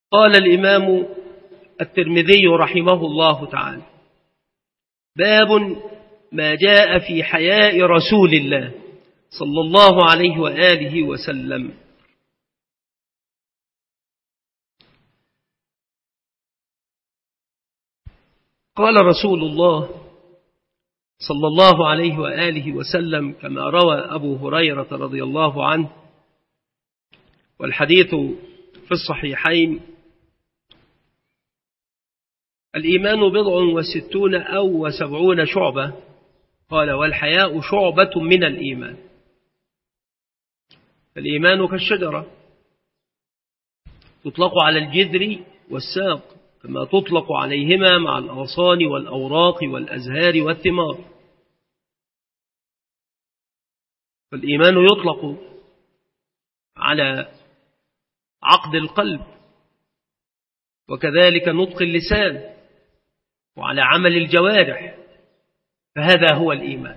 قال الإمام الترمذي رحمه الله تعالى: باب ما جاء في حياء رسول الله صلى الله عليه وآله وسلم. قال رسول الله صلى الله عليه وآله وسلم كما روى أبو هريرة رضي الله عنه، والحديث في الصحيحين: الإيمان 67 أو 70 شعبة. قال: والحياء شعبة من الإيمان. الإيمان كالشجرة تطلق على الجذر والساق، كما تطلق عليهما مع الأغصان والأوراق والأزهار والثمار. فالإيمان يطلق على عقد القلب، وكذلك نطق اللسان، وعلى عمل الجوارح، فهذا هو الإيمان.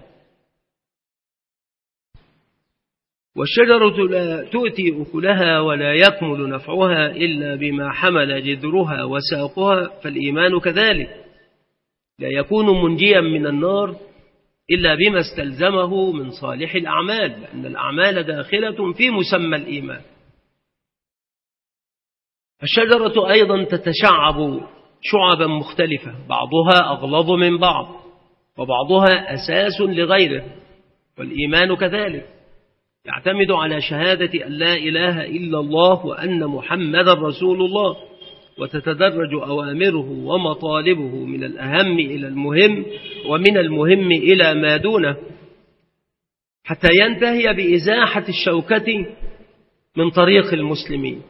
والشجرة لا تؤتي أكلها ولا يكمل نفعها إلا بما حمل جذرها وساقها، فالإيمان كذلك لا يكون منجيا من النار إلا بما استلزمه من صالح الأعمال، لأن الأعمال داخلة في مسمى الإيمان. الشجرة أيضا تتشعب شعبا مختلفة، بعضها أغلظ من بعض وبعضها أساس لغيره. والإيمان كذلك يعتمد على شهادة أن لا إله إلا الله وأن محمد رسول الله، وتتدرج أوامره ومطالبه من الأهم إلى المهم، ومن المهم إلى ما دونه، حتى ينتهي بإزاحة الشوكة من طريق المسلمين.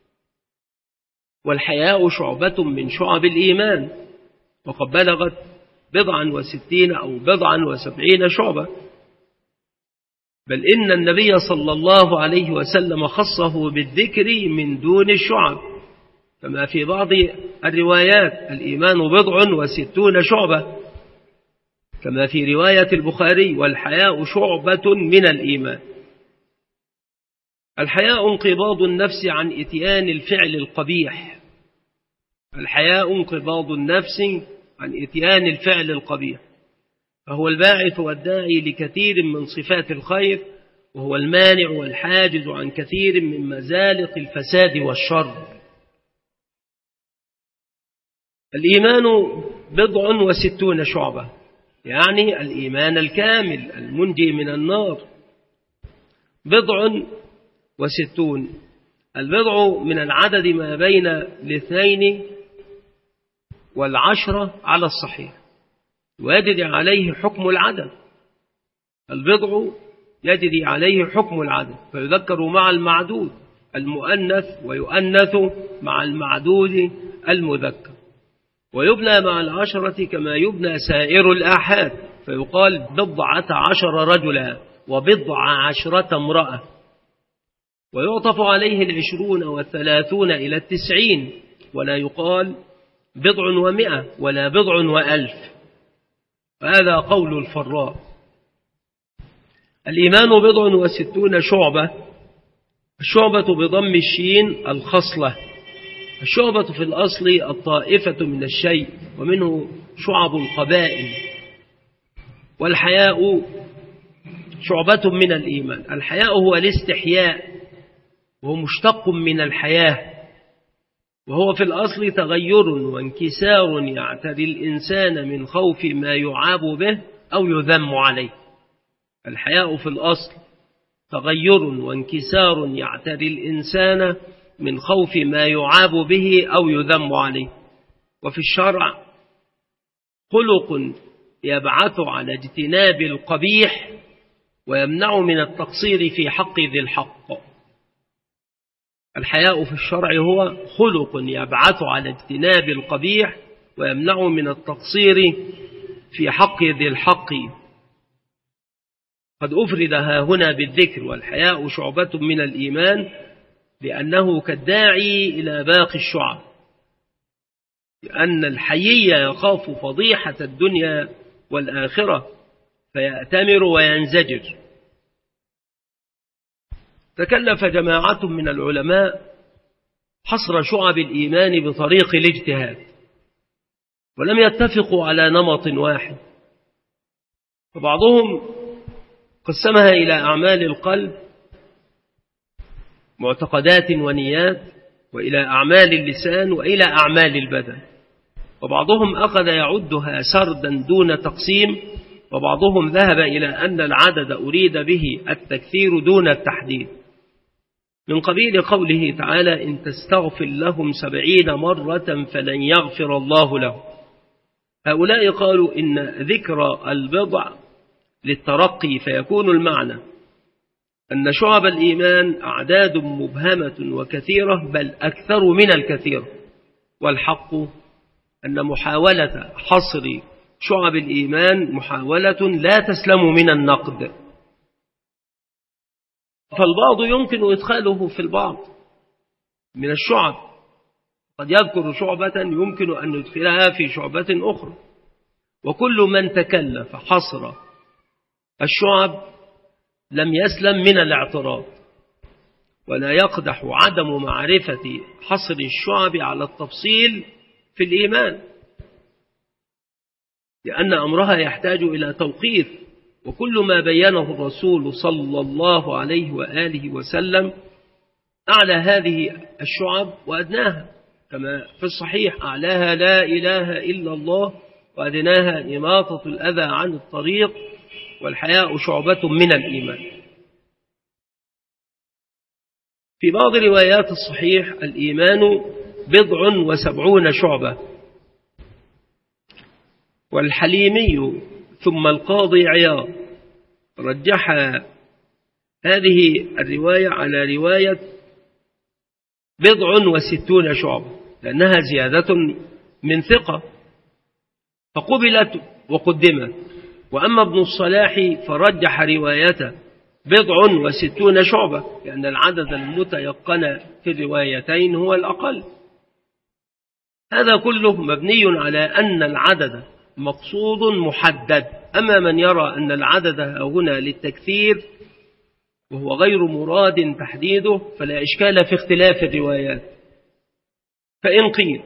والحياء شعبة من شعب الإيمان، وقد بلغت 67 أو 70 شعبة، بل إن النبي صلى الله عليه وسلم خصه بالذكر من دون الشعب، كما في بعض الروايات: الإيمان 60 شعبة، كما في رواية البخاري: والحياء شعبة من الإيمان. الحياء انقباض النفس عن إتيان الفعل القبيح. الحياء انقباض النفس عن إتيان الفعل القبيح، فهو الباعث والداعي لكثير من صفات الخير، وهو المانع والحاجز عن كثير من مزالق الفساد والشر. الإيمان 60 شعبة، يعني الإيمان الكامل المنجي من النار. 60، البضع من العدد ما بين 2 و10 على الصحيح، ويجري عليه حكم العدد. البضع يجري عليه حكم العدد، فيذكر مع المعدود المؤنث، ويؤنث مع المعدود المذكر، ويبنى مع 10 كما يبنى سائر الآحاد، فيقال 10 رجلا و10 امرأة. ويعطف عليه 20 و30 إلى 90، ولا يقال 100 ولا 100,000. هذا قول الفراء. الإيمان 60 شعبة. الشعبة بضم الشين الخصلة. الشعبة في الأصل الطائفة من الشيء، ومنه شعب القبائل. والحياء شعبة من الإيمان. الحياء هو الاستحياء، وهو مشتق من الحياة، وهو في الأصل تغير وانكسار يعتري الإنسان من خوف ما يعاب به أو يذم عليه. الحياء في الأصل تغير وانكسار يعتري الإنسان من خوف ما يعاب به أو يذم عليه. وفي الشرع خلق يبعث على اجتناب القبيح ويمنع من التقصير في حق ذي الحق. الحياء في الشرع هو خلق يبعث على اجتناب القبيح ويمنع من التقصير في حق ذي الحق. قد أفردها هنا بالذكر: والحياء شعبة من الإيمان، لأنه كالداعي إلى باقي الشعب، لأن الحيي يخاف فضيحة الدنيا والآخرة فيأتمر وينزجر. تكلف جماعة من العلماء حصر شعب الإيمان بطريق الاجتهاد، ولم يتفقوا على نمط واحد، فبعضهم قسمها إلى أعمال القلب معتقدات ونيات، وإلى أعمال اللسان، وإلى أعمال البدن، وبعضهم أخذ يعدها سردا دون تقسيم، وبعضهم ذهب إلى أن العدد أريد به التكثير دون التحديد، من قبيل قوله تعالى: إن تستغفر لهم 70 مرة فلن يغفر الله لهم. هؤلاء قالوا إن ذكر البضع للترقي، فيكون المعنى أن شعب الإيمان أعداد مبهمة وكثيرة، بل أكثر من الكثير، والحق أن محاولة حصر شعب الإيمان محاولة لا تسلم من النقد، فالبعض يمكن إدخاله في البعض من الشعب، قد يذكر شعبة يمكن أن يدخلها في شعبة أخرى، وكل من تكلف حصر الشعب لم يسلم من الاعتراض، ولا يقدح عدم معرفة حصر الشعب على التفصيل في الإيمان، لأن أمرها يحتاج إلى توقيف، وكل ما بينه الرسول صلى الله عليه وآله وسلم أعلى هذه الشعب وأدناها، كما في الصحيح: أعلاها لا إله إلا الله، وأدناها إماطة الأذى عن الطريق، والحياء شعبة من الإيمان. في بعض روايات الصحيح: الإيمان 70 شعبة. والحليمي ثم القاضي عياض رجح هذه الرواية على رواية 60 شعبة، لأنها زيادة من ثقة فقبلت وقدمت. وأما ابن الصلاح فرجح روايته 60 شعبة، لأن العدد المتيقن في الروايتين هو الأقل. هذا كله مبني على أن العدد مقصود محدد. أما من يرى أن العدد هنا للتكثير وهو غير مراد تحديده، فلا إشكال في اختلاف الروايات. فإن قيل: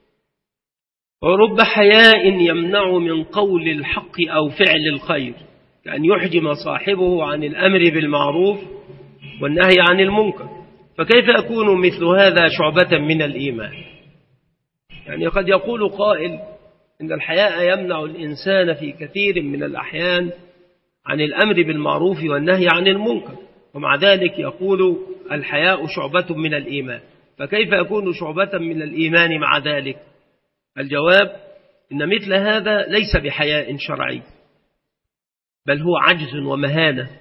ورب حياء يمنع من قول الحق أو فعل الخير، كأن يحجم صاحبه عن الأمر بالمعروف والنهي عن المنكر، فكيف يكون مثل هذا شعبة من الإيمان؟ يعني قد يقول قائل إن الحياء يمنع الإنسان في كثير من الأحيان عن الأمر بالمعروف والنهي عن المنكر، ومع ذلك يقول الحياء شعبة من الإيمان، فكيف يكون شعبة من الإيمان مع ذلك؟ الجواب: إن مثل هذا ليس بحياء شرعي، بل هو عجز ومهانة،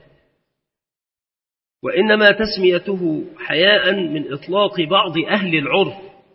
وإنما تسميته حياء من إطلاق بعض أهل العرف،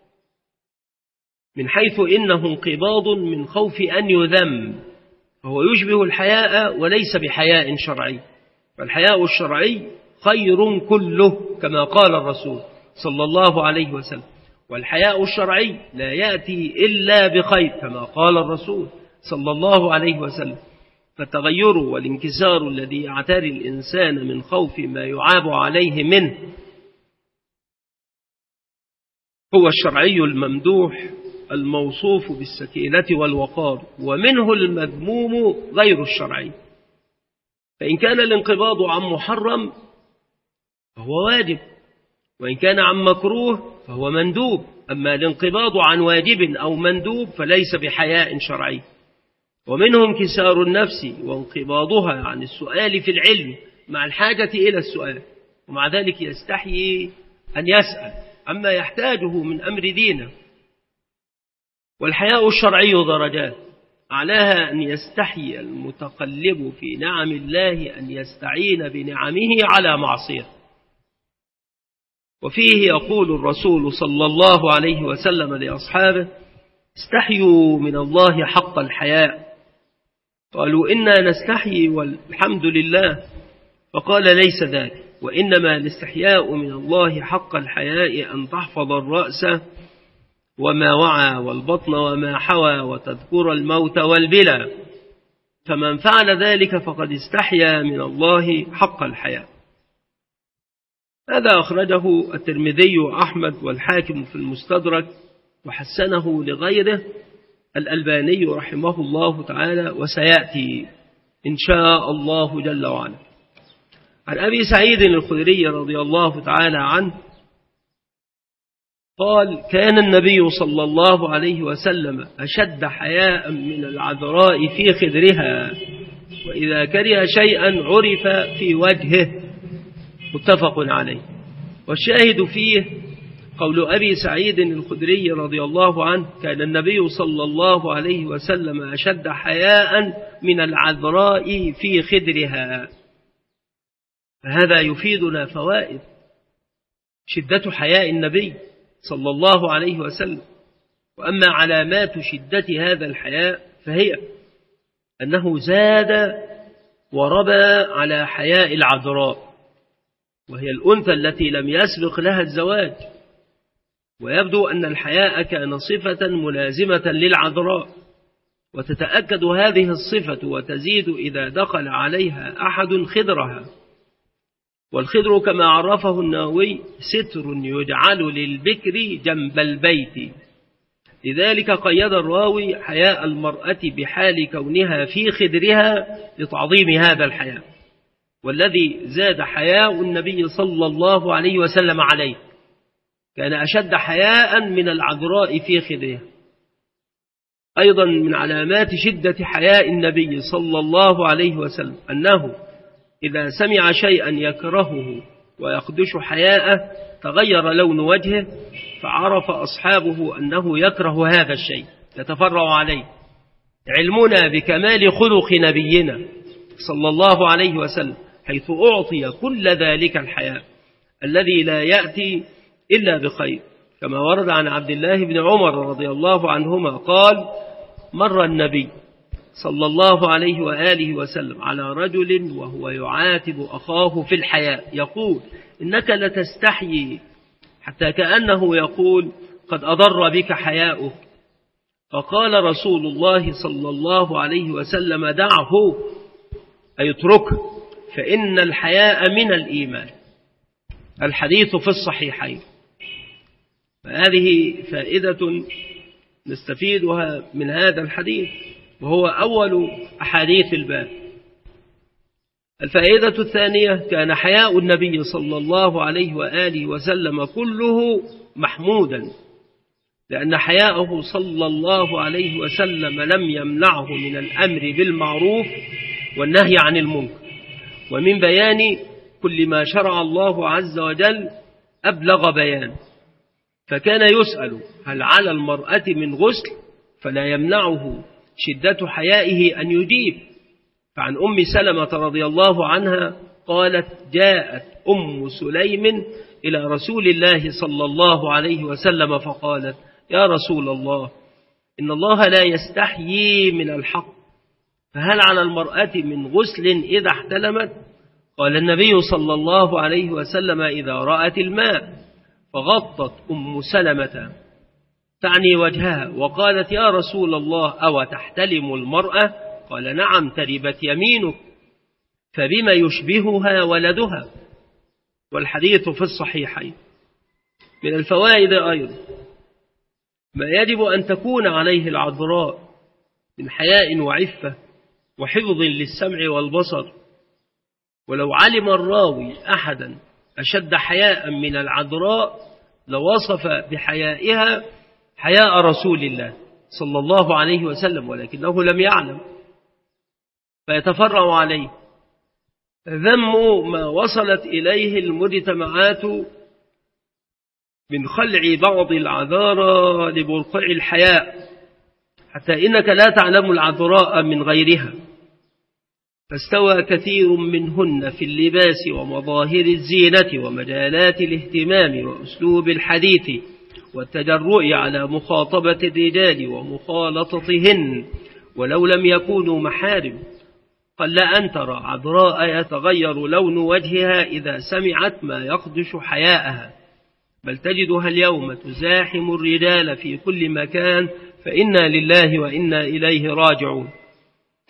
من حيث إنه انقباض من خوف أن يذم، فهو يشبه الحياء وليس بحياء شرعي. فالحياء الشرعي خير كله، كما قال الرسول صلى الله عليه وسلم، والحياء الشرعي لا يأتي إلا بخير، كما قال الرسول صلى الله عليه وسلم. فالتغير والانكسار الذي يعتري الإنسان من خوف ما يعاب عليه منه هو الشرعي الممدوح الموصوف بالسكينة والوقار، ومنه المذموم غير الشرعي. فإن كان الانقباض عن محرم فهو واجب، وإن كان عن مكروه فهو مندوب. أما الانقباض عن واجب أو مندوب فليس بحياء شرعي. ومنه انكسار النفس وانقباضها عن السؤال في العلم مع الحاجة إلى السؤال، ومع ذلك يستحيي أن يسأل عما يحتاجه من أمر دينه. والحياء الشرعي درجات، أعلاها أن يستحي المتقلب في نعم الله أن يستعين بنعمه على معصية. وفيه يقول الرسول صلى الله عليه وسلم لأصحابه: استحيوا من الله حق الحياء. قالوا: إنا نستحيي والحمد لله. فقال: ليس ذلك، وإنما الاستحياء من الله حق الحياء أن تحفظ الرأس وما وعى والبطن وما حوى وتذكر الموت والبلى، فمن فعل ذلك فقد استحيا من الله حق الحياء. هذا أخرجه الترمذي وأحمد والحاكم في المستدرك وحسنه لغيره الألباني رحمه الله تعالى، وسيأتي إن شاء الله جل وعلا. عن أبي سعيد الخدري رضي الله تعالى عنه قال: كان النبي صلى الله عليه وسلم أشد حياء من العذراء في خدرها، وإذا كره شيئا عرف في وجهه. متفق عليه. والشاهد فيه قول أبي سعيد الخدري رضي الله عنه: كان النبي صلى الله عليه وسلم أشد حياء من العذراء في خدرها. فهذا يفيدنا فوائد: شدة حياء النبي صلى الله عليه وسلم. وأما علامات شدة هذا الحياء فهي أنه زاد وربى على حياء العذراء، وهي الأنثى التي لم يسبق لها الزواج، ويبدو أن الحياء كان صفة ملازمة للعذراء، وتتأكد هذه الصفة وتزيد إذا دخل عليها أحد خدرها. والخدر كما عرفه النووي ستر يجعل للبكر جنب البيت، لذلك قيد الراوي حياء المرأة بحال كونها في خدرها لتعظيم هذا الحياء، والذي زاد حياء النبي صلى الله عليه وسلم عليه، كان أشد حياء من العذراء في خدرها. أيضا من علامات شدة حياء النبي صلى الله عليه وسلم أنه إذا سمع شيئا يكرهه ويخدش حياءه تغير لون وجهه، فعرف أصحابه أنه يكره هذا الشيء يتفرع عليه، علمنا بكمال خلق نبينا صلى الله عليه وسلم، حيث أعطي كل ذلك الحياء الذي لا يأتي إلا بخير، كما ورد عن عبد الله بن عمر رضي الله عنهما قال: مر النبي صلى الله عليه وآله وسلم على رجل وهو يعاتب أخاه في الحياء يقول: إنك لتستحيي، حتى كأنه يقول: قد أضر بك حياؤك. فقال رسول الله صلى الله عليه وسلم: دعه، أي اتركه، فإن الحياء من الإيمان. الحديث في الصحيحين. فهذه فائدة نستفيدها من هذا الحديث، وهو أول أحاديث الباب. الفائدة الثانية: كان حياء النبي صلى الله عليه وآله وسلم كله محمودا، لأن حياءه صلى الله عليه وسلم لم يمنعه من الأمر بالمعروف والنهي عن المنكر، ومن بيان كل ما شرع الله عز وجل أبلغ بيان. فكان يسأل: هل على المرأة من غسل؟ فلا يمنعه شدة حيائه أن يجيب. فعن أم سلمة رضي الله عنها قالت: جاءت أم سليم إلى رسول الله صلى الله عليه وسلم فقالت: يا رسول الله، إن الله لا يستحيي من الحق، فهل على المرأة من غسل إذا احتلمت؟ قال النبي صلى الله عليه وسلم: إذا رأت الماء. فغطت أم سلمة تعني وجهها وقالت: يا رسول الله، أو تحتلم المرأة؟ قال: نعم، تربت يمينك. فبما يشبهها ولدها. والحديث في الصحيحين. من الفوائد أيضا ما يجب أن تكون عليه العذراء من حياء وعفة وحفظ للسمع والبصر. ولو علم الراوي أحدا أشد حياء من العذراء لوصف بحيائها حياء رسول الله صلى الله عليه وسلم، ولكنه لم يعلم فيتفرع عليه. ذم ما وصلت إليه المجتمعات من خلع بعض العذارى لبرقع الحياء، حتى إنك لا تعلم العذراء من غيرها، فاستوى كثير منهن في اللباس ومظاهر الزينة ومجالات الاهتمام وأسلوب الحديث والتجرؤ على مخاطبة الرجال ومخالطتهن، ولو لم يكونوا محارم. قل أن ترى عذراء يتغير لون وجهها إذا سمعت ما يخدش حياءها، بل تجدها اليوم تزاحم الرجال في كل مكان، فإنا لله وإنا إليه راجعون.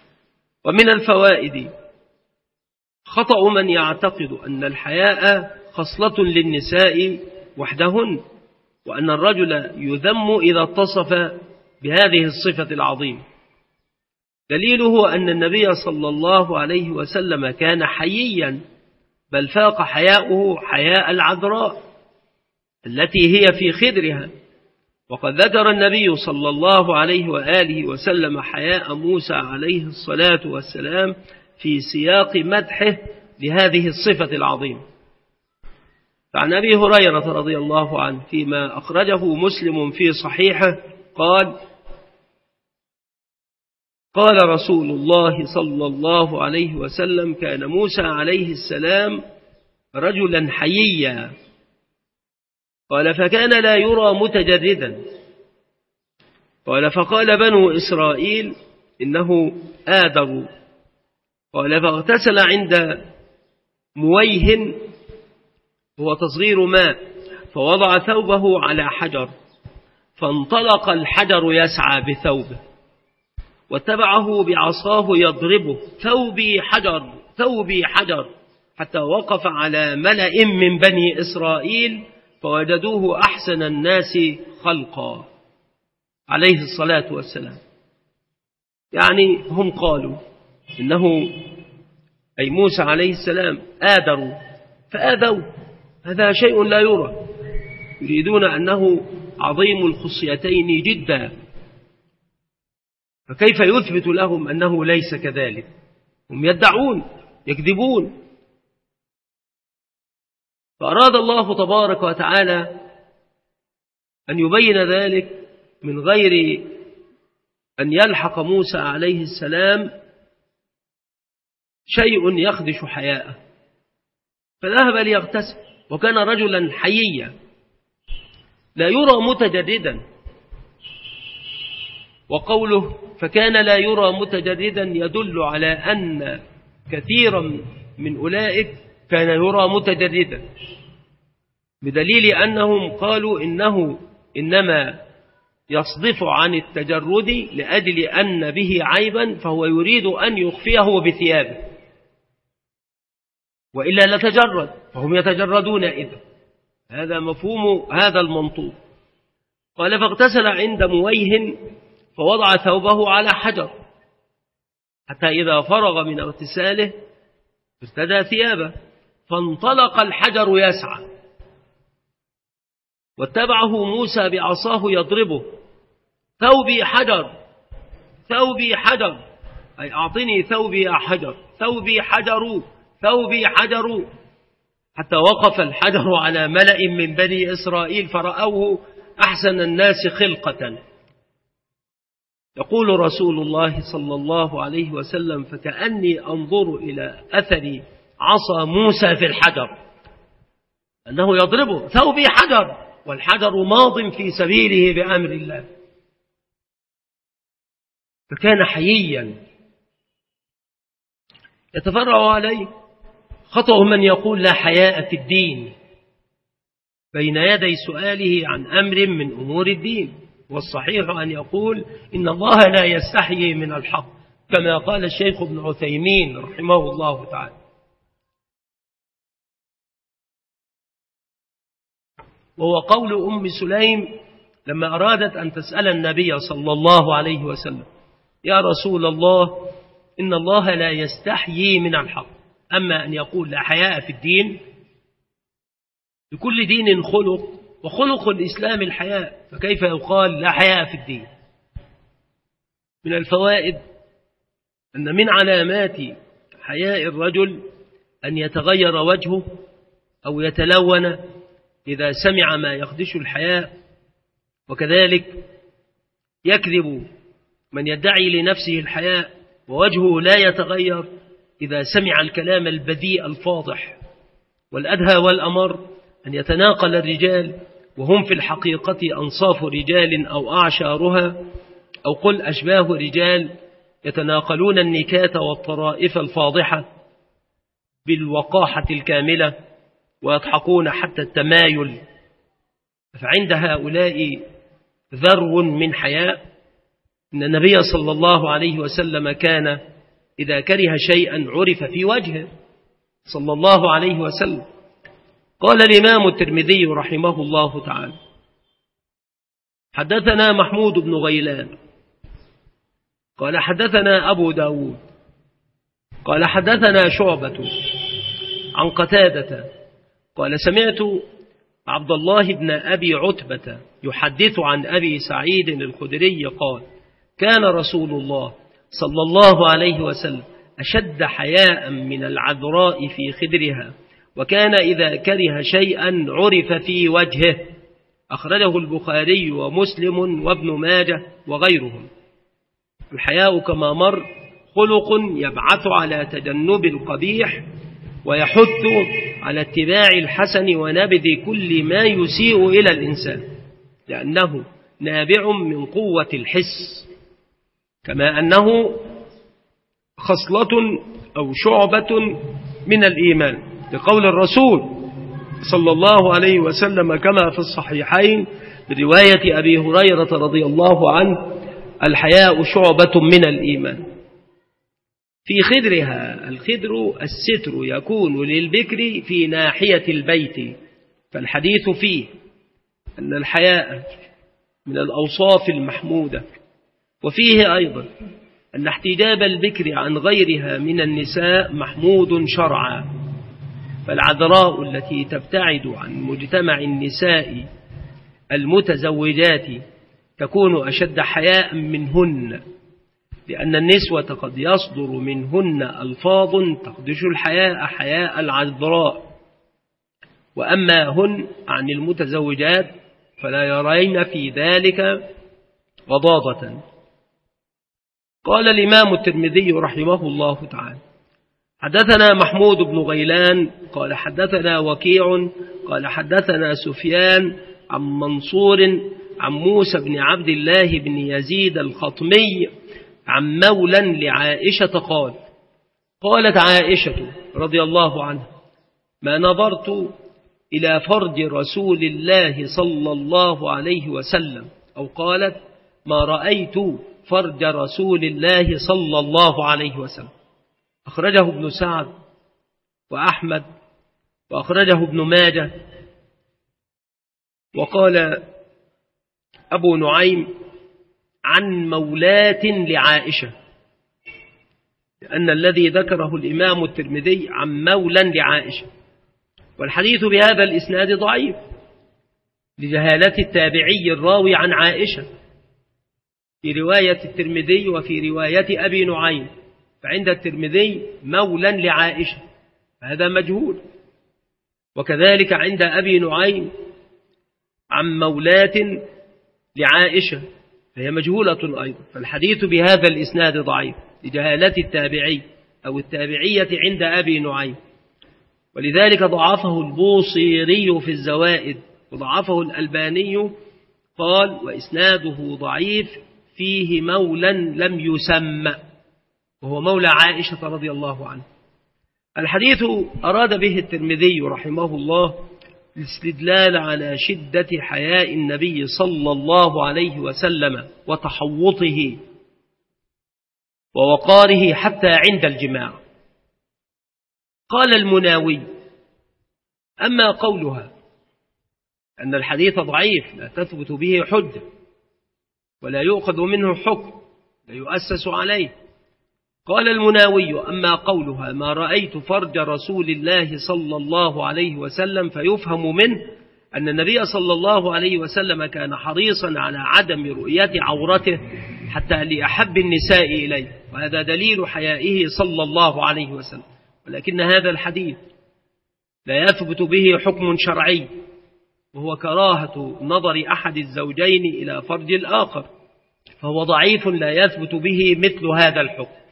ومن الفوائد خطأ من يعتقد أن الحياء خصلة للنساء وحدهن، وأن الرجل يذم إذا اتصف بهذه الصفة العظيمة. دليله أن النبي صلى الله عليه وسلم كان حييا، بل فاق حياؤه حياء العذراء التي هي في خدرها. وقد ذكر النبي صلى الله عليه وآله وسلم حياء موسى عليه الصلاة والسلام في سياق مدحه لهذه الصفة العظيمة. فعن أبي هريرة رضي الله عنه فيما أخرجه مسلم في صحيحه قال رسول الله صلى الله عليه وسلم: كان موسى عليه السلام رجلا حييا. قال: فكان لا يرى متجردا. قال: فقال بنو إسرائيل: إنه آدر. قال: فاغتسل عند مويه، هو تصغير ماء، فوضع ثوبه على حجر، فانطلق الحجر يسعى بثوبه، واتبعه بعصاه يضربه: ثوبي حجر، ثوبي حجر، حتى وقف على ملأ من بني إسرائيل فوجدوه أحسن الناس خلقا عليه الصلاة والسلام. يعني هم قالوا إنه أي موسى عليه السلام آدروا فآذوا، هذا شيء لا يرى، يريدون أنه عظيم الخصيتين جدا، فكيف يثبت لهم أنه ليس كذلك؟ هم يدعون، يكذبون. فأراد الله تبارك وتعالى أن يبين ذلك من غير أن يلحق موسى عليه السلام شيء يخدش حياءه، فذهب ليغتسل، وكان رجلا حييا لا يرى متجردا. وقوله فكان لا يرى متجردا يدل على أن كثيرا من أولئك كان يرى متجردا، بدليل أنهم قالوا إنه إنما يصدف عن التجرد لأجل أن به عيبا، فهو يريد أن يخفيه بثيابه، وإلا لتجرد، فهم يتجردون إذا. هذا مفهوم هذا المنطوق. قال: فاغتسل عند مويه، فوضع ثوبه على حجر، حتى إذا فرغ من اغتساله ارتدى ثيابه، فانطلق الحجر يسعى، واتبعه موسى بعصاه يضربه: ثوبي حجر، ثوبي حجر، أي أعطني ثوبي يا حجر، ثوبي حجر، ثوبي حجر، حتى وقف الحجر على ملأ من بني إسرائيل فرأوه أحسن الناس خلقة. يقول رسول الله صلى الله عليه وسلم: فكأني أنظر إلى أثر عصا موسى في الحجر، أنه يضربه: ثوبي حجر، والحجر ماض في سبيله بأمر الله. فكان حييا. يتفرع عليه خطأ من يقول لا حياء في الدين بين يدي سؤاله عن أمر من أمور الدين، والصحيح أن يقول إن الله لا يستحيي من الحق، كما قال الشيخ ابن عثيمين رحمه الله تعالى. وهو قول أم سليم لما أرادت أن تسأل النبي صلى الله عليه وسلم: يا رسول الله، إن الله لا يستحيي من الحق. أما أن يقول لا حياء في الدين، لكل دين خلق، وخلق الإسلام الحياء، فكيف يقال لا حياء في الدين؟ من الفوائد أن من علامات حياء الرجل أن يتغير وجهه أو يتلون إذا سمع ما يخدش الحياء، وكذلك يكذب من يدعي لنفسه الحياء ووجهه لا يتغير إذا سمع الكلام البذيء الفاضح. والأدهى والأمر أن يتناقل الرجال وهم في الحقيقة أنصاف رجال أو أعشارها، أو قل أشباه رجال، يتناقلون النكات والطرائف الفاضحة بالوقاحة الكاملة، ويضحكون حتى التمايل. فعند هؤلاء ذرو من حياء. إن النبي صلى الله عليه وسلم كان إذا كره شيئا عرف في وجهه صلى الله عليه وسلم. قال الإمام الترمذي رحمه الله تعالى: حدثنا محمود بن غيلان قال حدثنا أبو داود قال حدثنا شعبة عن قتادة قال سمعت عبد الله بن أبي عتبة يحدث عن أبي سعيد الخدري قال: كان رسول الله صلى الله عليه وسلم أشد حياء من العذراء في خدرها، وكان إذا كره شيئا عرف في وجهه. أخرجه البخاري ومسلم وابن ماجه وغيرهم. الحياء كما مر خلق يبعث على تجنب القبيح ويحث على اتباع الحسن ونبذ كل ما يسيء إلى الإنسان، لأنه نابع من قوة الحس، كما أنه خصلة أو شعبة من الإيمان، لقول الرسول صلى الله عليه وسلم كما في الصحيحين برواية أبي هريرة رضي الله عنه: الحياء شعبة من الإيمان. في خدرها، الخدر الستر يكون للبكر في ناحية البيت، فالحديث فيه أن الحياء من الأوصاف المحمودة، وفيه أيضا أن احتجاب البكر عن غيرها من النساء محمود شرعا، فالعذراء التي تبتعد عن مجتمع النساء المتزوجات تكون أشد حياء منهن، لأن النسوة قد يصدر منهن ألفاظ تخدش الحياء حياء العذراء، وأما هن عن المتزوجات فلا يرين في ذلك غضاضة. قال الإمام الترمذي رحمه الله تعالى: حدثنا محمود بن غيلان قال حدثنا وكيع قال حدثنا سفيان عن منصور عن موسى بن عبد الله بن يزيد الخطمي عن مولى لعائشة قال: قالت عائشة رضي الله عنها: ما نظرت إلى فرج رسول الله صلى الله عليه وسلم، أو قالت: ما رأيت فرج رسول الله صلى الله عليه وسلم. أخرجه ابن سعد وأحمد وأخرجه ابن ماجه. وقال أبو نعيم: عن مولاة لعائشة، لأن الذي ذكره الإمام الترمذي عن مولى لعائشة، والحديث بهذا الإسناد ضعيف لجهالة التابعي الراوي عن عائشة في رواية الترمذي وفي رواية أبي نعيم، فعند الترمذي مولى لعائشة، هذا مجهول، وكذلك عند أبي نعيم عن مولاة لعائشة فهي مجهولة أيضا، فالحديث بهذا الإسناد ضعيف لجهالة التابعي أو التابعية عند أبي نعيم، ولذلك ضعفه البوصيري في الزوائد وضعفه الألباني، قال: وإسناده ضعيف فيه مولى لم يسمى، وهو مولى عائشة رضي الله عنه. الحديث أراد به الترمذي رحمه الله الاستدلال على شدة حياء النبي صلى الله عليه وسلم وتحوطه ووقاره حتى عند الجماع. قال المناوي: أما قولها أن الحديث ضعيف لا تثبت به حجة ولا يؤخذ منه حكم لا يؤسس عليه. قال المناوي: أما قولها ما رأيت فرج رسول الله صلى الله عليه وسلم فيفهم منه أن النبي صلى الله عليه وسلم كان حريصا على عدم رؤية عورته حتى لأحب النساء إليه، وهذا دليل حيائه صلى الله عليه وسلم، ولكن هذا الحديث لا يثبت به حكم شرعي، وهو كراهة نظر أحد الزوجين إلى فرج الآخر، فهو ضعيف لا يثبت به مثل هذا الحكم.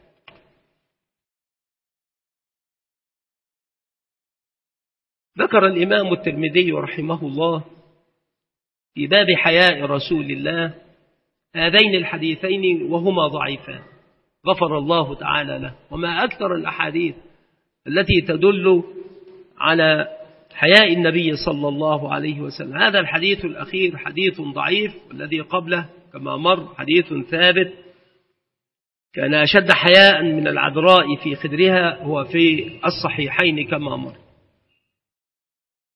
ذكر الإمام الترمذي رحمه الله في باب حياء رسول الله هذين الحديثين وهما ضعيفان، غفر الله تعالى له. وما أكثر الأحاديث التي تدل على حياء النبي صلى الله عليه وسلم. هذا الحديث الأخير حديث ضعيف، والذي قبله كما مر حديث ثابت. كان أشد حياء من العذراء في خدرها هو في الصحيحين كما مر.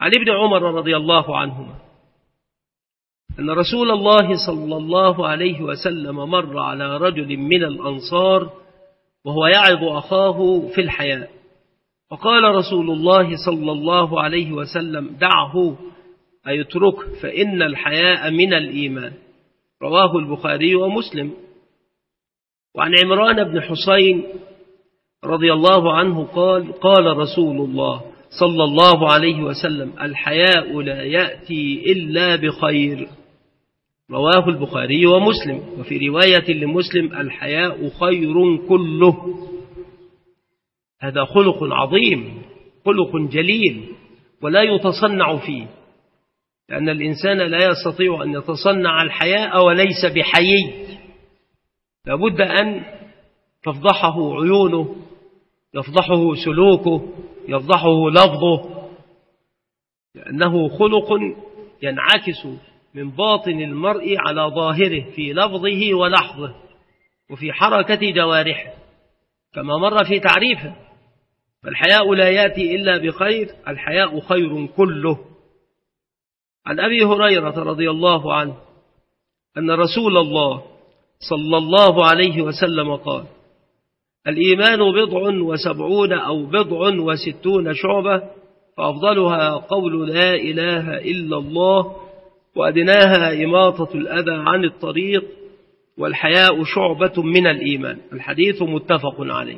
عن ابن عمر رضي الله عنهما أن رسول الله صلى الله عليه وسلم مر على رجل من الأنصار وهو يعظ أخاه في الحياء، فقال رسول الله صلى الله عليه وسلم: دعه أي اتركه، فإن الحياء من الإيمان. رواه البخاري ومسلم. وعن عمران بن حسين رضي الله عنه قال: قال رسول الله صلى الله عليه وسلم: الحياء لا يأتي إلا بخير. رواه البخاري ومسلم. وفي رواية لمسلم: الحياء خير كله. هذا خلق عظيم، خلق جليل، ولا يتصنع فيه، لأن الإنسان لا يستطيع أن يتصنع الحياء وليس بحيي. لابد أن تفضحه عيونه، يفضحه سلوكه، يفضحه لفظه، لأنه خلق ينعكس من باطن المرء على ظاهره في لفظه ولحظه وفي حركة جوارحه، كما مر في تعريفه. فالحياء لا يأتي إلا بخير، الحياء خير كله. عن أبي هريرة رضي الله عنه أن رسول الله صلى الله عليه وسلم قال: الإيمان 70 أو 60 شعبة، فأفضلها قول لا إله إلا الله، وأدناها إماطة الأذى عن الطريق، والحياء شعبة من الإيمان. الحديث متفق عليه.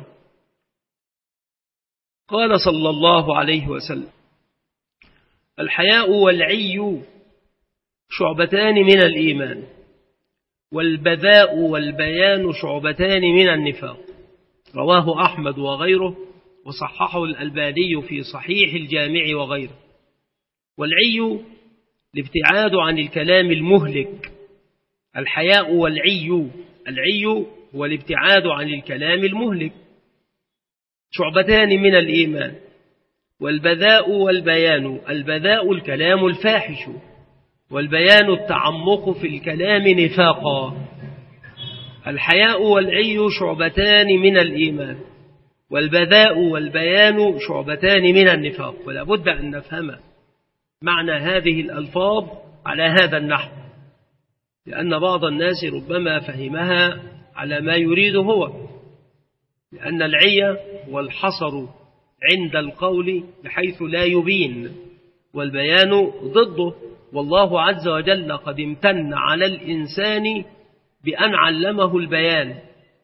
قال صلى الله عليه وسلم: الحياء والعي شعبتان من الإيمان، والبذاء والبيان شعبتان من النفاق. رواه أحمد وغيره، وصححه الألباني في صحيح الجامع وغيره. والعي الابتعاد عن الكلام المهلك. الحياء والعي، العي هو الابتعاد عن الكلام المهلك، شعبتان من الإيمان. والبذاء والبيان، البذاء الكلام الفاحش، والبيان التعمق في الكلام نفاقا. الحياء والعي شعبتان من الإيمان، والبذاء والبيان شعبتان من النفاق. ولا بد أن نفهم معنى هذه الألفاظ على هذا النحو، لأن بعض الناس ربما فهمها على ما يريد هو، لأن العي هو الحصر عند القول بحيث لا يبين، والبيان ضده. والله عز وجل قد امتن على الإنسان بأن علمه البيان،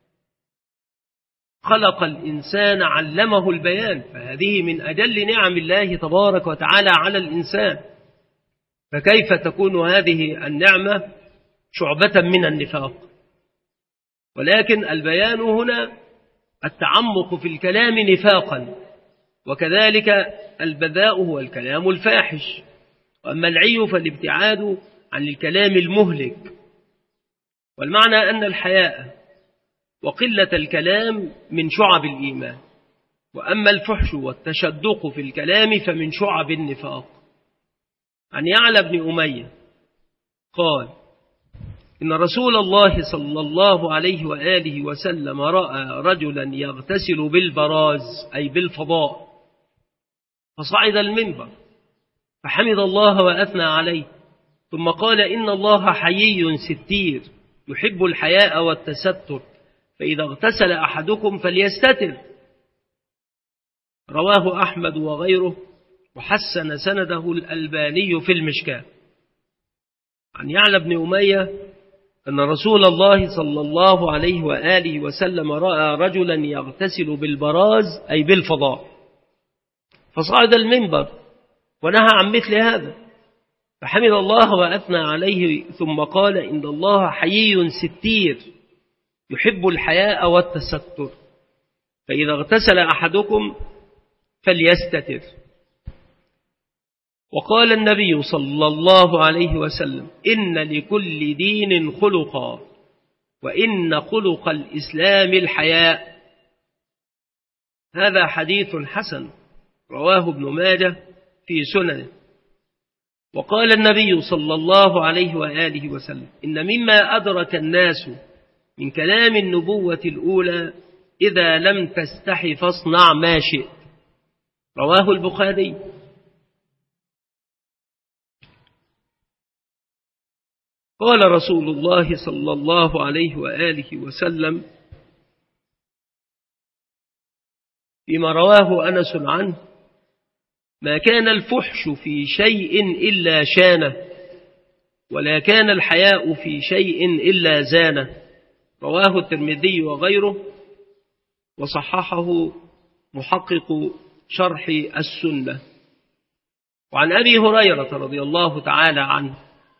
خلق الإنسان علمه البيان، فهذه من أجل نعم الله تبارك وتعالى على الإنسان. فكيف تكون هذه النعمة شعبة من النفاق؟ ولكن البيان هنا التعمق في الكلام نفاقا، وكذلك البذاء هو الكلام الفاحش، وأما العي فالابتعاد عن الكلام المهلك. والمعنى أن الحياء وقلة الكلام من شعب الإيمان، وأما الفحش والتشدق في الكلام فمن شعب النفاق. عن يعلى بن أمية قال: إن رسول الله صلى الله عليه وآله وسلم رأى رجلا يغتسل بالبراز أي بالفضاء، فصعد المنبر فحمد الله وأثنى عليه، ثم قال: إن الله حيي ستير يحب الحياء والتستر، فإذا اغتسل أحدكم فليستتر. رواه أحمد وغيره، وحسن سنده الألباني في المشكاة. عن يعلى بن أمية أن رسول الله صلى الله عليه وآله وسلم رأى رجلا يغتسل بالبراز أي بالفضاء، فصعد المنبر ونهى عن مثل هذا، فحمد الله وأثنى عليه، ثم قال: إن الله حيي ستير يحب الحياء والتستر، فإذا اغتسل أحدكم فليستتر. وقال النبي صلى الله عليه وسلم: إن لكل دين خلقا، وإن خلق الإسلام الحياء. هذا حديث حسن رواه ابن ماجه في سننه. وقال النبي صلى الله عليه وآله وسلم: إن مما أدرك الناس من كلام النبوة الأولى: إذا لم تستحي فاصنع ما شئت. رواه البخاري. قال رسول الله صلى الله عليه وآله وسلم فيما رواه أنس عنه: ما كان الفحش في شيء إلا شانه، ولا كان الحياء في شيء إلا زانه. رواه الترمذي وغيره، وصححه محقق شرح السنة. وعن أبي هريرة رضي الله تعالى عنه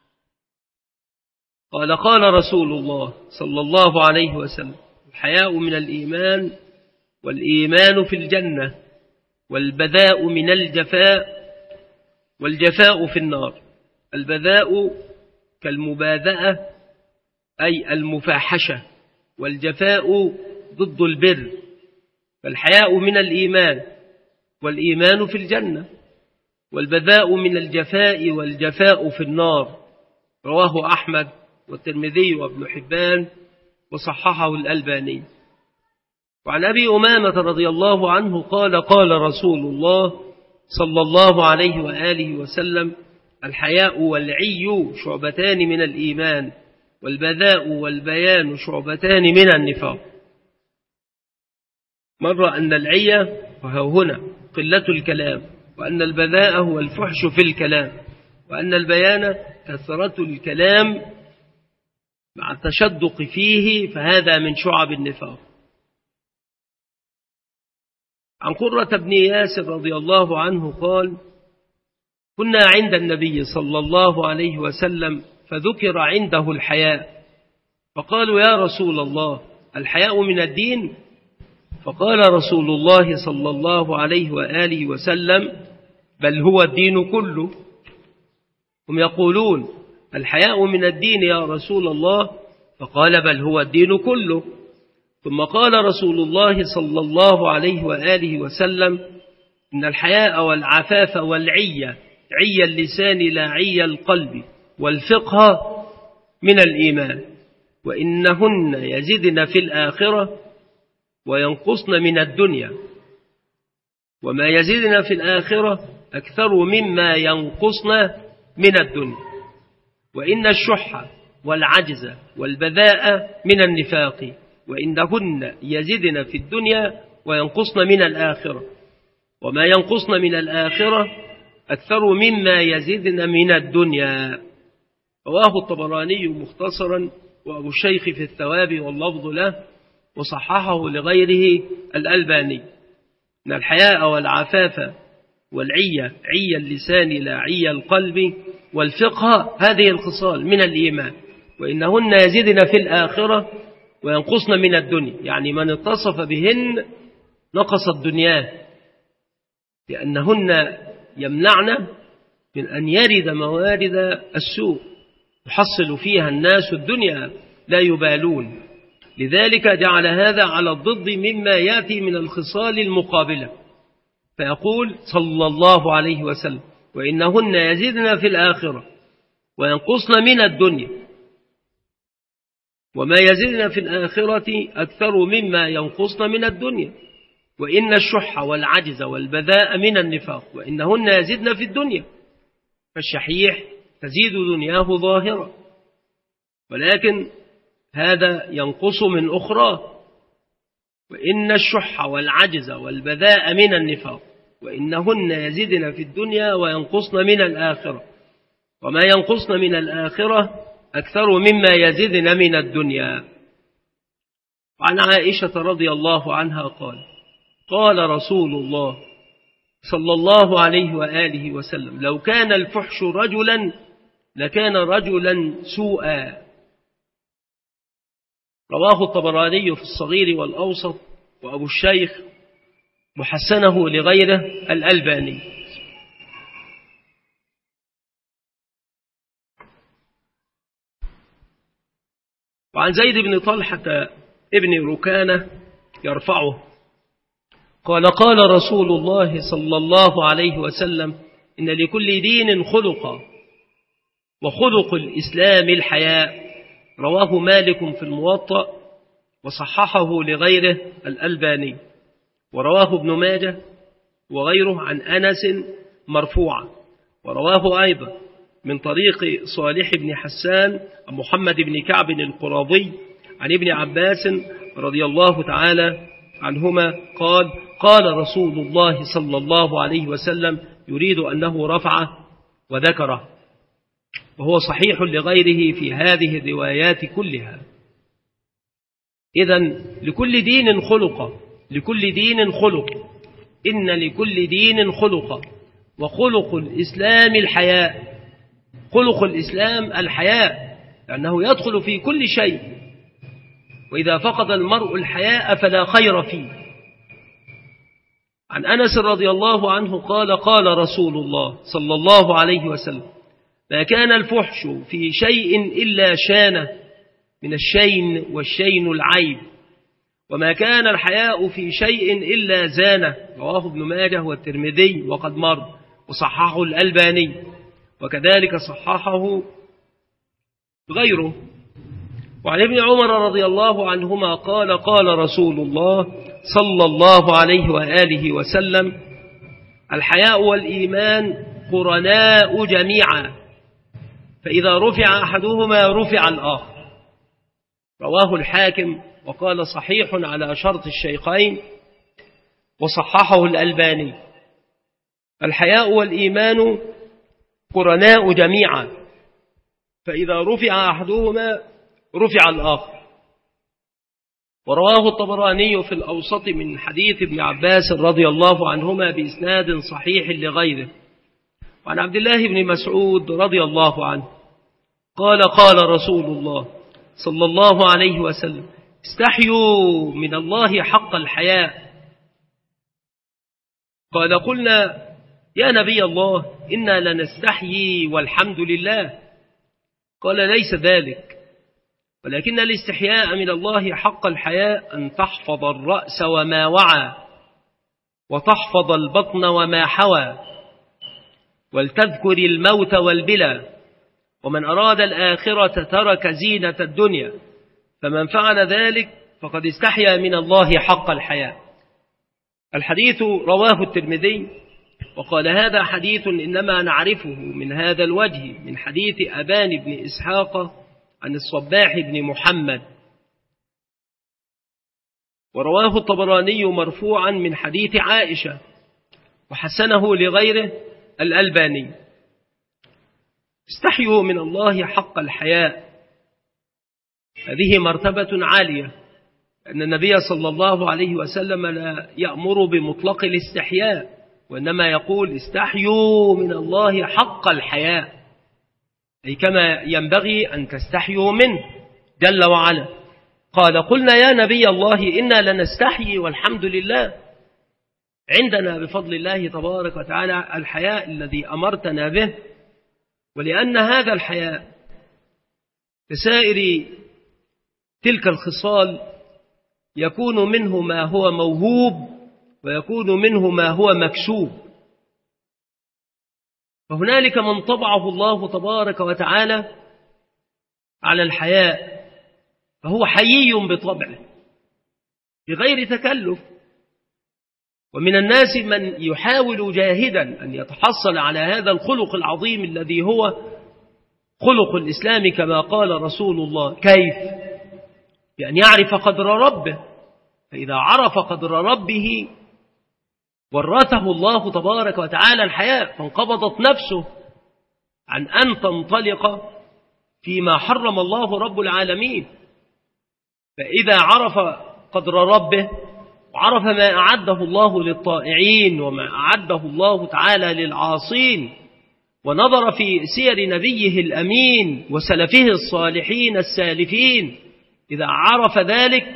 قال: قال رسول الله صلى الله عليه وسلم: الحياء من الإيمان، والإيمان في الجنة، والبذاء من الجفاء، والجفاء في النار. البذاء كالمباذأة أي المفاحشة، والجفاء ضد البر. فالحياء من الإيمان، والإيمان في الجنة، والبذاء من الجفاء، والجفاء في النار. رواه أحمد والترمذي وابن حبان، وصححه الألباني. وعن أبي أمامة رضي الله عنه قال: قال رسول الله صلى الله عليه وآله وسلم: الحياء والعي شعبتان من الإيمان، والبذاء والبيان شعبتان من النفاق. مر أن العي وهو هنا قلة الكلام، وأن البذاء هو الفحش في الكلام، وأن البيان كثرة الكلام مع التشدق فيه، فهذا من شعب النفاق. عن قرة بن ياسر رضي الله عنه قال: كنا عند النبي صلى الله عليه وسلم فذكر عنده الحياء، فقالوا: يا رسول الله، الحياء من الدين؟ فقال رسول الله صلى الله عليه وآله وسلم: بل هو الدين كله. هم يقولون: الحياء من الدين يا رسول الله، فقال: بل هو الدين كله. ثم قال رسول الله صلى الله عليه وآله وسلم: إن الحياء والعفاف والعية، عي اللسان لا عي القلب، والفقه من الإيمان، وإنهن يزدن في الآخرة وينقصن من الدنيا، وما يزدن في الآخرة أكثر مما ينقصن من الدنيا، وإن الشح والعجز والبذاء من النفاق، وإنهن يزدن في الدنيا وينقصن من الآخرة، وما ينقصن من الآخرة أكثر مما يزدن من الدنيا. رواه الطبراني مختصرا، وأبو الشيخ في الثواب واللفظ له، وصححه لغيره الألباني. إن الحياء والعفاف والعية، عي اللسان لا عي القلب، والفقه، هذه الخصال من الإيمان، وإنهن يزدن في الآخرة وينقصن من الدنيا، يعني من اتصف بهن نقصت دنياه، لأنهن يمنعن من أن يرد موارد السوء يحصل فيها الناس الدنيا لا يبالون. لذلك جعل هذا على الضد مما يأتي من الخصال المقابلة، فيقول صلى الله عليه وسلم: وإنهن يزدن في الآخرة وينقصن من الدنيا، وما يزدن في الآخرة أكثر مما ينقصن من الدنيا، وإن الشح والعجز والبذاء من النفاق، وإنهن يزدن في الدنيا. فالشحيح تزيد دنياه ظاهرة، ولكن هذا ينقص من أخرى. وإن الشح والعجز والبذاء من النفاق، وإنهن يزدن في الدنيا وينقصن من الآخرة، وما ينقصن من الآخرة أكثر مما يزدن من الدنيا. وعن عائشة رضي الله عنها قال: قال رسول الله صلى الله عليه وآله وسلم: لو كان الفحش رجلا لكان رجلا سوءا. رواه الطبراني في الصغير والأوسط، وأبو الشيخ محسنه لغيره الألباني. وعن زيد بن طلحة ابن ركانة يرفعه قال: قال رسول الله صلى الله عليه وسلم: إن لكل دين خلقا، وخلق الإسلام الحياء. رواه مالك في الموطأ، وصححه لغيره الألباني. ورواه ابن ماجه وغيره عن أنس مرفوعا، ورواه أيضا من طريق صالح بن حسان عن محمد بن كعب القرظي عن ابن عباس رضي الله تعالى عنهما قال قال رسول الله صلى الله عليه وسلم يريد أنه رفع وذكره، وهو صحيح لغيره في هذه الروايات كلها. إذن لكل دين خلق، لكل دين خلق، إن لكل دين خلق، وخلق الإسلام الحياء. خلق الإسلام الحياء لأنه يدخل في كل شيء، وإذا فقد المرء الحياء فلا خير فيه. عن أنس رضي الله عنه قال قال رسول الله صلى الله عليه وسلم ما كان الفحش في شيء إلا شانه من الشين، والشين العيب، وما كان الحياء في شيء إلا زانه. رواه ابن ماجه والترمذي وقد مر، وصححه الألباني، وكذلك صححه غيره. وعن ابن عمر رضي الله عنهما قال قال رسول الله صلى الله عليه وآله وسلم الحياء والإيمان قرناء جميعا، فإذا رفع أحدهما رفع الآخر. رواه الحاكم وقال صحيح على شرط الشيخين، وصححه الألباني. الحياء والإيمان قرناء جميعا، فإذا رفع أحدهما رفع الآخر. ورواه الطبراني في الأوسط من حديث ابن عباس رضي الله عنهما بإسناد صحيح لغيره. وعن عبد الله بن مسعود رضي الله عنه قال قال رسول الله صلى الله عليه وسلم استحيوا من الله حق الحياء. قال قلنا يا نبي الله إنا لنستحيي والحمد لله. قال ليس ذلك، ولكن الاستحياء من الله حق الحياء أن تحفظ الرأس وما وعى، وتحفظ البطن وما حوى، ولتذكر الموت والبلى، ومن أراد الآخرة ترك زينة الدنيا، فمن فعل ذلك فقد استحيا من الله حق الحياء. الحديث رواه الترمذي وقال هذا حديث إنما نعرفه من هذا الوجه من حديث أبان بن إسحاق عن الصباح بن محمد. ورواه الطبراني مرفوعا من حديث عائشة، وحسنه لغيره الألباني. استحيوا من الله حق الحياء، هذه مرتبة عالية، أن النبي صلى الله عليه وسلم لا يأمر بمطلق الاستحياء، وإنما يقول استحيوا من الله حق الحياء، أي كما ينبغي أن تستحيوا منه جل وعلا. قال قلنا يا نبي الله إنا لنستحيي والحمد لله، عندنا بفضل الله تبارك وتعالى الحياء الذي أمرتنا به، ولأن هذا الحياء كسائر تلك الخصال يكون منه ما هو موهوب، ويكون منه ما هو مكسوب. فهنالك من طبعه الله تبارك وتعالى على الحياء، فهو حيي بطبعه بغير تكلف. ومن الناس من يحاول جاهدا أن يتحصل على هذا الخلق العظيم الذي هو خلق الإسلام كما قال رسول الله. كيف؟ بأن يعرف قدر ربه، فإذا عرف قدر ربه ورثه الله تبارك وتعالى الحياء، فانقبضت نفسه عن أن تنطلق فيما حرم الله رب العالمين. فإذا عرف قدر ربه وعرف ما أعده الله للطائعين وما أعده الله تعالى للعاصين، ونظر في سير نبيه الأمين وسلفه الصالحين السالفين، إذا عرف ذلك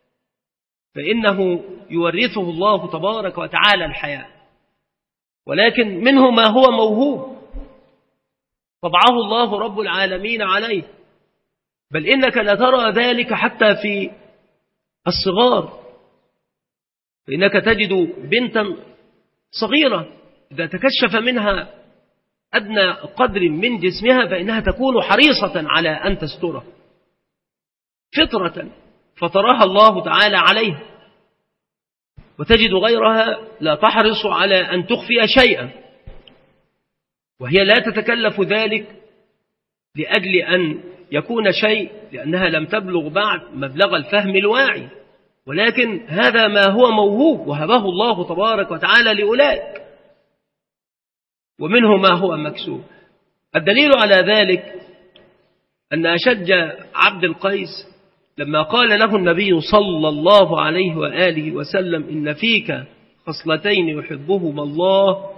فإنه يورثه الله تبارك وتعالى الحياة. ولكن منه ما هو موهوب طبعه الله رب العالمين عليه، بل إنك لترى ذلك حتى في الصغار. فإنك تجد بنتا صغيرة إذا تكشف منها أدنى قدر من جسمها فإنها تكون حريصة على أن تستره فطرة فطرها الله تعالى عليها، وتجد غيرها لا تحرص على أن تخفي شيئا. وهي لا تتكلف ذلك لأجل أن يكون شيء، لأنها لم تبلغ بعد مبلغ الفهم الواعي، ولكن هذا ما هو موهوب وهبه الله تبارك وتعالى لأولئك، ومنه ما هو مكسوب. الدليل على ذلك أن أشج عبد القيس لما قال له النبي صلى الله عليه وآله وسلم: إن فيك خصلتين يحبهما الله،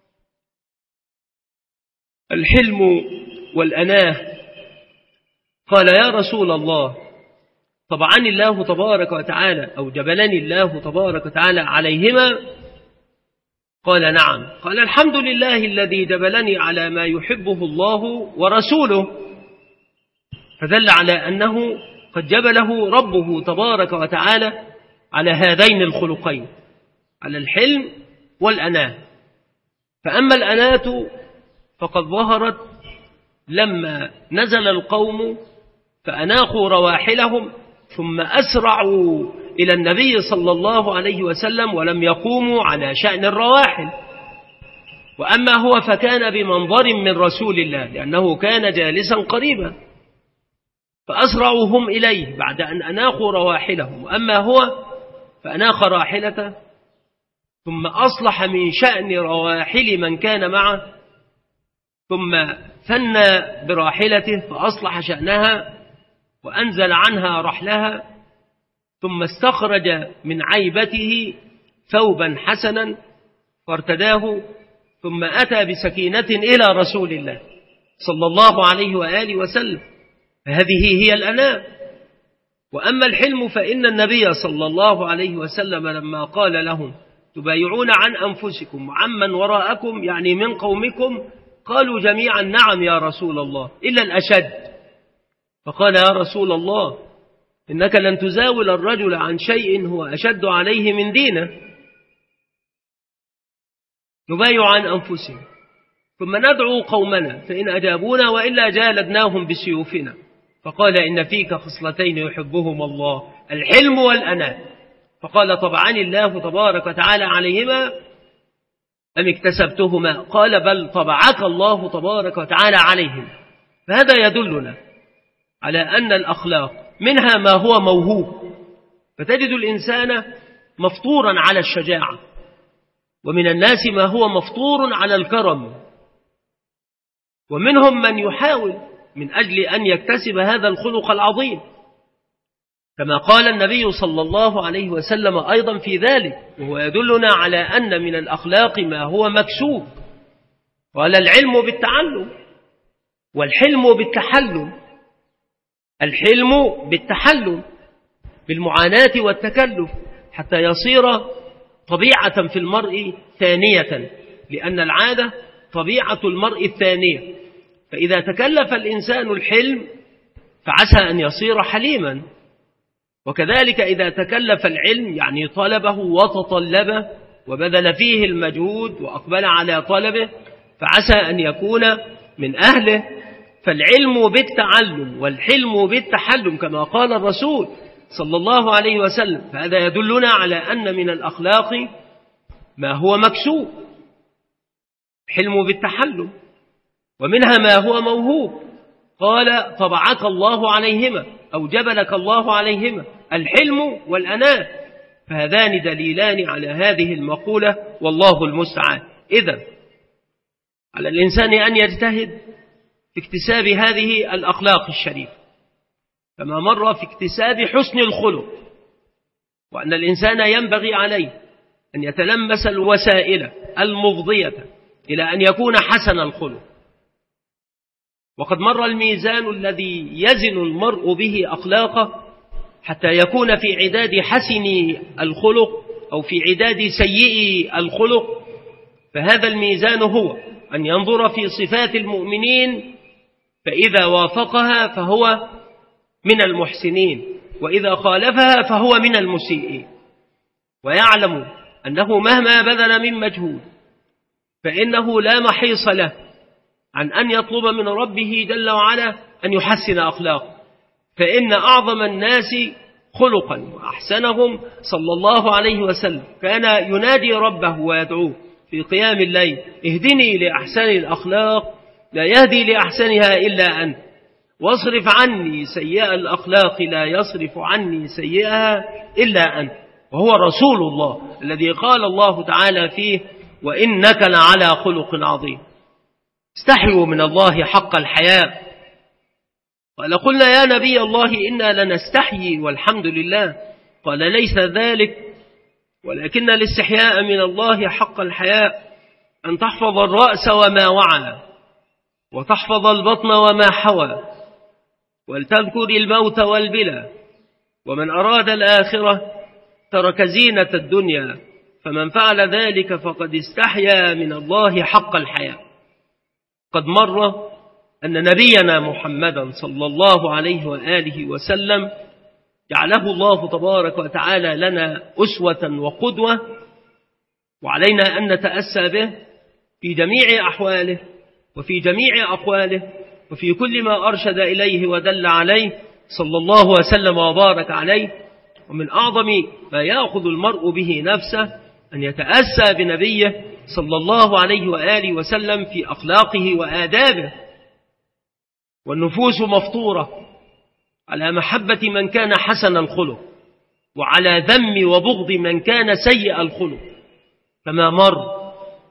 الحلم والأناه. قال: يا رسول الله، طبعني الله تبارك وتعالى أو جبلني الله تبارك وتعالى عليهما؟ قال: نعم. قال: الحمد لله الذي جبلني على ما يحبه الله ورسوله. فدل على أنه قد جبله ربه تبارك وتعالى على هذين الخلقين، على الحلم والأناة. فأما الأناة فقد ظهرت لما نزل القوم فأناخوا رواحلهم ثم أسرعوا إلى النبي صلى الله عليه وسلم ولم يقوموا على شأن الرواحل. وأما هو فكان بمنظر من رسول الله لأنه كان جالسا قريبا، فأسرعوا هم إليه بعد أن أناخوا رواحلهم. وأما هو فأناخ راحلته ثم أصلح من شأن رواحل من كان معه، ثم ثنى براحلته فأصلح شأنها وأنزل عنها رحلها، ثم استخرج من عيبته ثوبا حسنا فارتداه، ثم أتى بسكينة إلى رسول الله صلى الله عليه وآله وسلم. هذه هي الأناة. وأما الحلم فإن النبي صلى الله عليه وسلم لما قال لهم: تبايعون عن أنفسكم وعمن وراءكم، يعني من قومكم، قالوا جميعا: نعم يا رسول الله، إلا الأشد. فقال: يا رسول الله، إنك لن تزاول الرجل عن شيء هو أشد عليه من دينه. نبايع عن أنفسنا ثم ندعو قومنا فإن أجابونا وإلا جالدناهم بسيوفنا. فقال: إن فيك خصلتين يحبهما الله، الحلم والأناة. فقال: طبعني الله تبارك وتعالى عليهما أم اكتسبتهما؟ قال: بل طبعك الله تبارك وتعالى عليهم. فهذا يدلنا على أن الأخلاق منها ما هو موهوب، فتجد الإنسان مفطورا على الشجاعة، ومن الناس ما هو مفطور على الكرم، ومنهم من يحاول من أجل أن يكتسب هذا الخلق العظيم، كما قال النبي صلى الله عليه وسلم أيضا في ذلك، وهو يدلنا على أن من الأخلاق ما هو مكسوب. قال: العلم بالتعلم والحلم بالتحلم. الحلم بالتحلم بالمعاناة والتكلف حتى يصير طبيعة في المرء ثانية، لأن العادة طبيعة المرء الثانية. فإذا تكلف الإنسان الحلم فعسى أن يصير حليما، وكذلك إذا تكلف العلم يعني طلبه وتطلبه وبذل فيه المجهود وأقبل على طلبه فعسى أن يكون من أهله. فالعلم بالتعلم والحلم بالتحلم كما قال الرسول صلى الله عليه وسلم. فهذا يدلنا على أن من الأخلاق ما هو مكسوب، حلم بالتحلم، ومنها ما هو موهوب. قال: طبعك الله عليهما أو جبلك الله عليهما، الحلم والأناة. فهذان دليلان على هذه المقولة، والله المستعان. إذن على الإنسان أن يجتهد في اكتساب هذه الأخلاق الشريفة كما مر في اكتساب حسن الخلق، وأن الإنسان ينبغي عليه أن يتلمس الوسائل المفضية إلى أن يكون حسن الخلق. وقد مر الميزان الذي يزن المرء به أخلاقه حتى يكون في عداد حسن الخلق أو في عداد سيء الخلق. فهذا الميزان هو أن ينظر في صفات المؤمنين، فإذا وافقها فهو من المحسنين، وإذا خالفها فهو من المسيئين، ويعلم أنه مهما بذل من مجهود فإنه لا محيص له عن أن يطلب من ربه جل وعلا أن يحسن أخلاقه. فإن أعظم الناس خلقا وأحسنهم صلى الله عليه وسلم كان ينادي ربه ويدعوه في قيام الليل: اهدني لأحسن الأخلاق لا يهدي لأحسنها إلا أنت، واصرف عني سيئة الأخلاق لا يصرف عني سيئها إلا أنت. وهو رسول الله الذي قال الله تعالى فيه: وإنك لعلى خلق عظيم. استحيوا من الله حق الحياء. قال: قلنا يا نبي الله إنا لنستحيي والحمد لله. قال: ليس ذلك، ولكن الاستحياء من الله حق الحياء أن تحفظ الرأس وما وعى، وتحفظ البطن وما حوى، ولتذكر الموت والبلى. ومن أراد الآخرة ترك زينة الدنيا، فمن فعل ذلك فقد استحيا من الله حق الحياء. قد مر أن نبينا محمدا صلى الله عليه وآله وسلم جعله الله تبارك وتعالى لنا أسوة وقدوة، وعلينا أن نتأسى به في جميع أحواله وفي جميع أقواله وفي كل ما أرشد إليه ودل عليه صلى الله وسلم وبارك عليه. ومن أعظم ما يأخذ المرء به نفسه أن يتأسى بنبيه صلى الله عليه وآله وسلم في أخلاقه وآدابه. والنفوس مفطورة على محبة من كان حسن الخلق، وعلى ذم وبغض من كان سيء الخلق. كما مر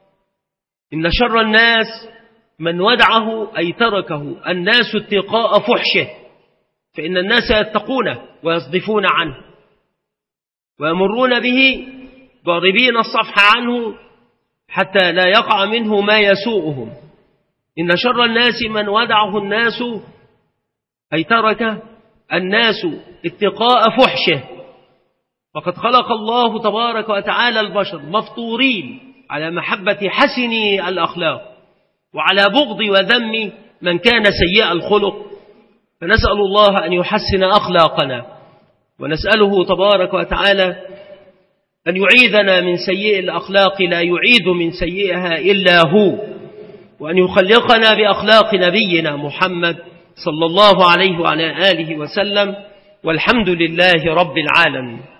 إن شر الناس من ودعه أي تركه الناس اتقاء فحشه، فإن الناس يتقونه ويصدفون عنه ويمرون به ضاربين الصفح عنه حتى لا يقع منه ما يسوءهم. إن شر الناس من ودعه الناس أي ترك الناس اتقاء فحشه. فقد خلق الله تبارك وتعالى البشر مفطورين على محبة حسن الأخلاق، وعلى بغض وذم من كان سيء الخلق. فنسأل الله أن يحسن أخلاقنا، ونسأله تبارك وتعالى أن يعيذنا من سيء الأخلاق لا يعيد من سيئها إلا هو، وأن يخلقنا بأخلاق نبينا محمد صلى الله عليه وعلى آله وسلم. والحمد لله رب العالمين.